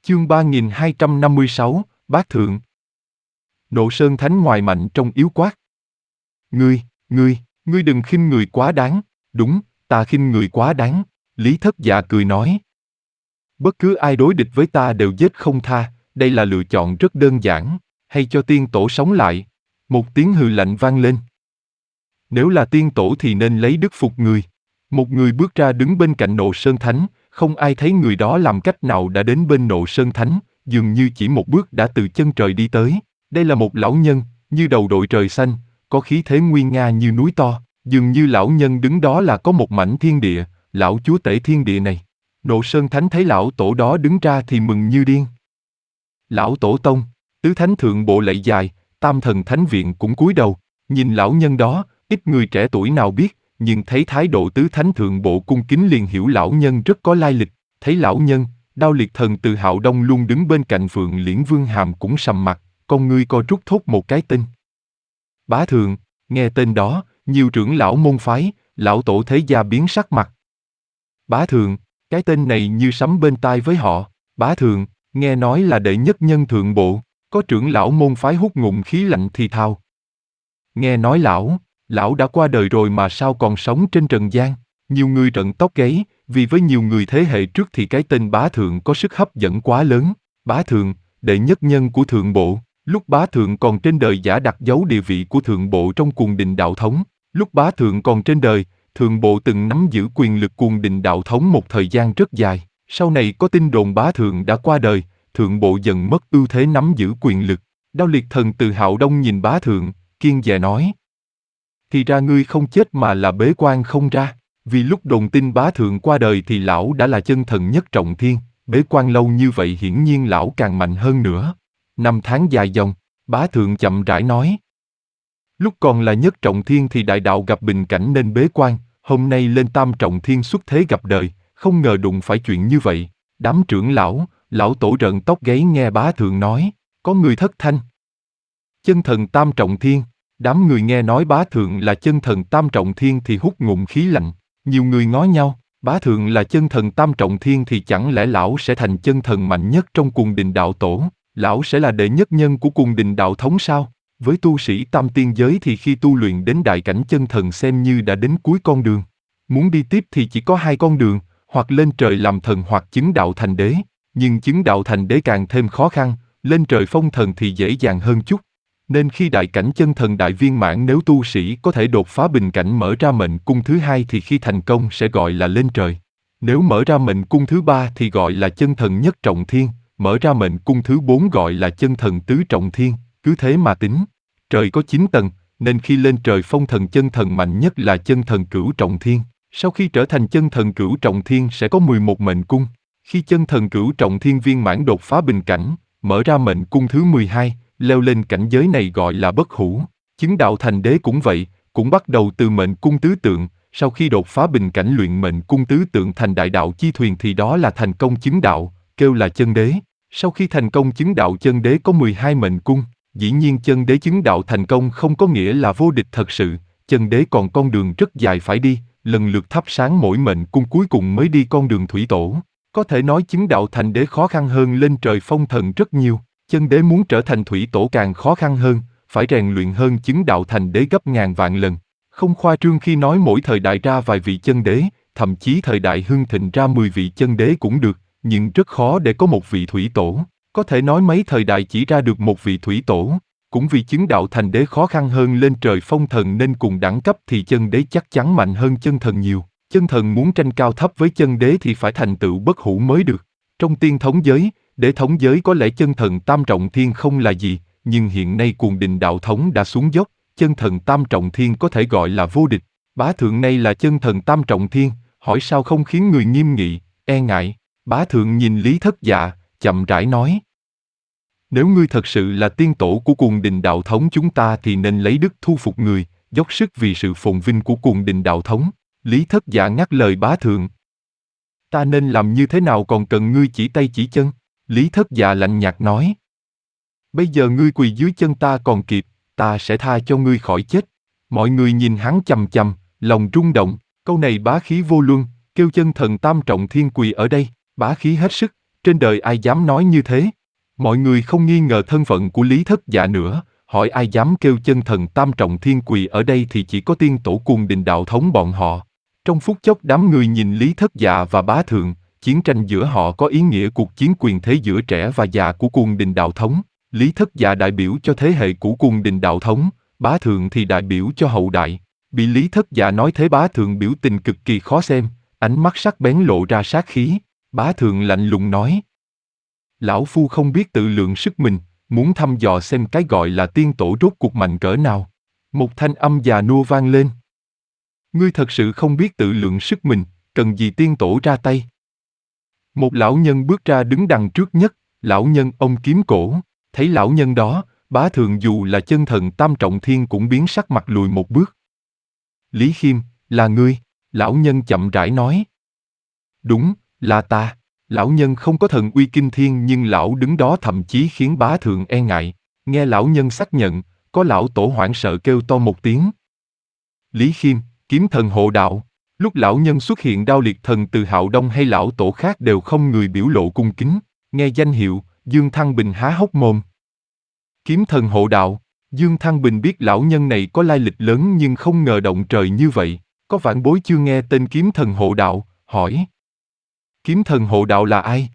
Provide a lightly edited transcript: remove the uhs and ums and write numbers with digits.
Chương 3256, Bát Thượng. Nộ Sơn Thánh ngoài mạnh trong yếu quát. Ngươi đừng khinh người quá đáng. Đúng, ta khinh người quá đáng. Lý Thất Dạ cười nói. Bất cứ ai đối địch với ta đều giết không tha, đây là lựa chọn rất đơn giản. Hay cho tiên tổ sống lại. Một tiếng hừ lạnh vang lên. Nếu là tiên tổ thì nên lấy đức phục người. Một người bước ra đứng bên cạnh Nộ Sơn Thánh, không ai thấy người đó làm cách nào đã đến bên Nộ Sơn Thánh, dường như chỉ một bước đã từ chân trời đi tới. Đây là một lão nhân, như đầu đội trời xanh, có khí thế nguy nga như núi to, dường như lão nhân đứng đó là có một mảnh thiên địa, lão chúa tể thiên địa này. Nộ Sơn Thánh thấy lão tổ đó đứng ra thì mừng như điên. Lão tổ tông, tứ thánh thượng bộ lạy dài, tam thần thánh viện cũng cúi đầu, nhìn lão nhân đó, ít người trẻ tuổi nào biết, nhưng thấy thái độ tứ thánh thượng bộ cung kính liền hiểu lão nhân rất có lai lịch. Thấy lão nhân, Đao Liệt Thần từ Hạo Đông luôn đứng bên cạnh Phượng Liễn Vương Hàm cũng sầm mặt, con ngươi co rút thốt một cái tên. Bá Thượng. Nghe tên đó, nhiều trưởng lão môn phái, lão tổ thế gia biến sắc mặt. Bá Thượng, cái tên này như sấm bên tai với họ. Bá Thượng, nghe nói là đệ nhất nhân thượng bộ, có trưởng lão môn phái hút ngụm khí lạnh thì thào. Nghe nói lão đã qua đời rồi mà sao còn sống trên trần gian. Nhiều người rợn tóc gáy, vì với nhiều người thế hệ trước thì cái tên Bá Thượng có sức hấp dẫn quá lớn. Bá Thượng, đệ nhất nhân của thượng bộ. Lúc Bá Thượng còn trên đời giả đặt dấu địa vị của thượng bộ trong cuồng đình đạo thống. Lúc Bá Thượng còn trên đời, thượng bộ từng nắm giữ quyền lực cuồng đình đạo thống một thời gian rất dài. Sau này có tin đồn Bá Thượng đã qua đời, thượng bộ dần mất ưu thế nắm giữ quyền lực. Đao Liệt Thần từ Hạo Đông nhìn Bá Thượng, kiên dè nói. Thì ra ngươi không chết mà là bế quan không ra. Vì lúc đồn tin Bá Thượng qua đời thì lão đã là chân thần nhất trọng thiên, bế quan lâu như vậy hiển nhiên lão càng mạnh hơn nữa. Năm tháng dài dòng, Bá Thượng chậm rãi nói. Lúc còn là nhất trọng thiên thì đại đạo gặp bình cảnh nên bế quan, hôm nay lên tam trọng thiên xuất thế gặp đời, không ngờ đụng phải chuyện như vậy. Đám trưởng lão tổ rợn tóc gáy nghe Bá Thượng nói, có người thất thanh. Chân thần tam trọng thiên, đám người nghe nói Bá Thượng là chân thần tam trọng thiên thì hút ngụm khí lạnh, nhiều người ngó nhau, Bá Thượng là chân thần tam trọng thiên thì chẳng lẽ lão sẽ thành chân thần mạnh nhất trong cuồng đình đạo tổ, lão sẽ là đệ nhất nhân của cuồng đình đạo thống sao? Với tu sĩ tam tiên giới thì khi tu luyện đến đại cảnh chân thần xem như đã đến cuối con đường. Muốn đi tiếp thì chỉ có hai con đường, hoặc lên trời làm thần hoặc chứng đạo thành đế, nhưng chứng đạo thành đế càng thêm khó khăn, lên trời phong thần thì dễ dàng hơn chút. Nên khi đại cảnh chân thần đại viên mãn nếu tu sĩ có thể đột phá bình cảnh mở ra mệnh cung thứ hai thì khi thành công sẽ gọi là lên trời. Nếu mở ra mệnh cung thứ ba thì gọi là chân thần nhất trọng thiên, mở ra mệnh cung thứ 4 gọi là chân thần tứ trọng thiên, cứ thế mà tính. Trời có 9 tầng, nên khi lên trời phong thần chân thần mạnh nhất là chân thần cửu trọng thiên. Sau khi trở thành chân thần cửu trọng thiên sẽ có 11 mệnh cung. Khi chân thần cửu trọng thiên viên mãn đột phá bình cảnh, mở ra mệnh cung thứ 12, leo lên cảnh giới này gọi là bất hủ. Chứng đạo thành đế cũng vậy, cũng bắt đầu từ mệnh cung tứ tượng, sau khi đột phá bình cảnh luyện mệnh cung tứ tượng thành đại đạo chi thuyền thì đó là thành công chứng đạo, kêu là chân đế. Sau khi thành công chứng đạo chân đế có 12 mệnh cung, dĩ nhiên chân đế chứng đạo thành công không có nghĩa là vô địch thật sự, chân đế còn con đường rất dài phải đi, lần lượt thắp sáng mỗi mệnh cung cuối cùng mới đi con đường thủy tổ. Có thể nói chứng đạo thành đế khó khăn hơn lên trời phong thần rất nhiều. Chân đế muốn trở thành thủy tổ càng khó khăn hơn, phải rèn luyện hơn chứng đạo thành đế gấp ngàn vạn lần. Không khoa trương khi nói mỗi thời đại ra vài vị chân đế, thậm chí thời đại hưng thịnh ra 10 vị chân đế cũng được, nhưng rất khó để có một vị thủy tổ. Có thể nói mấy thời đại chỉ ra được một vị thủy tổ. Cũng vì chứng đạo thành đế khó khăn hơn lên trời phong thần nên cùng đẳng cấp thì chân đế chắc chắn mạnh hơn chân thần nhiều. Chân thần muốn tranh cao thấp với chân đế thì phải thành tựu bất hủ mới được. Trong tiên thống giới, để thống giới có lẽ chân thần tam trọng thiên không là gì, nhưng hiện nay cuồng đình đạo thống đã xuống dốc, chân thần tam trọng thiên có thể gọi là vô địch. Bá Thượng nay là chân thần tam trọng thiên, hỏi sao không khiến người nghiêm nghị, e ngại. Bá Thượng nhìn Lý Thất Dạ, chậm rãi nói. Nếu ngươi thật sự là tiên tổ của cuồng đình đạo thống chúng ta thì nên lấy đức thu phục người, dốc sức vì sự phồn vinh của cuồng đình đạo thống. Lý Thất Dạ ngắt lời Bá Thượng. Ta nên làm như thế nào còn cần ngươi chỉ tay chỉ chân? Lý Thất Dạ lạnh nhạt nói. Bây giờ ngươi quỳ dưới chân ta còn kịp, ta sẽ tha cho ngươi khỏi chết. Mọi người nhìn hắn chằm chằm, lòng rung động, câu này bá khí vô luân, kêu chân thần tam trọng thiên quỳ ở đây, bá khí hết sức, Trên đời ai dám nói như thế? Mọi người không nghi ngờ thân phận của Lý Thất Dạ nữa, hỏi ai dám kêu chân thần tam trọng thiên quỳ ở đây thì chỉ có tiên tổ Cuồng Đình đạo thống bọn họ. Trong phút chốc đám người nhìn Lý Thất Dạ và Bá Thượng, chiến tranh giữa họ có ý nghĩa cuộc chiến quyền thế giữa trẻ và già của Cuồng Đình đạo thống. Lý Thất Dạ đại biểu cho thế hệ của Cuồng Đình đạo thống, Bá Thượng thì đại biểu cho hậu đại. Bị Lý Thất Dạ nói thế Bá Thượng biểu tình cực kỳ khó xem, ánh mắt sắc bén lộ ra sát khí. Bá Thượng lạnh lùng nói: Lão Phu không biết tự lượng sức mình, muốn thăm dò xem cái gọi là tiên tổ rốt cuộc mạnh cỡ nào. Một thanh âm già nua vang lên. Ngươi thật sự không biết tự lượng sức mình, cần gì tiên tổ ra tay. Một lão nhân bước ra đứng đằng trước nhất, lão nhân ông kiếm cổ. Thấy lão nhân đó, Bá Thượng dù là chân thần tam trọng thiên cũng biến sắc mặt lùi một bước. Lý Khiêm, là ngươi, lão nhân chậm rãi nói. Đúng, là ta. Lão nhân không có thần uy kinh thiên nhưng lão đứng đó thậm chí khiến Bá Thượng e ngại. Nghe lão nhân xác nhận, có lão tổ hoảng sợ kêu to một tiếng. Lý Khiêm, kiếm thần hộ đạo. Lúc lão nhân xuất hiện đao liệt thần từ Hạo Đông hay lão tổ khác đều không người biểu lộ cung kính. Nghe danh hiệu, Dương Thăng Bình há hốc mồm. Kiếm thần hộ đạo. Dương Thăng Bình biết lão nhân này có lai lịch lớn nhưng không ngờ động trời như vậy. Có vãn bối chưa nghe tên kiếm thần hộ đạo, hỏi. Kiếm thần hộ đạo là ai?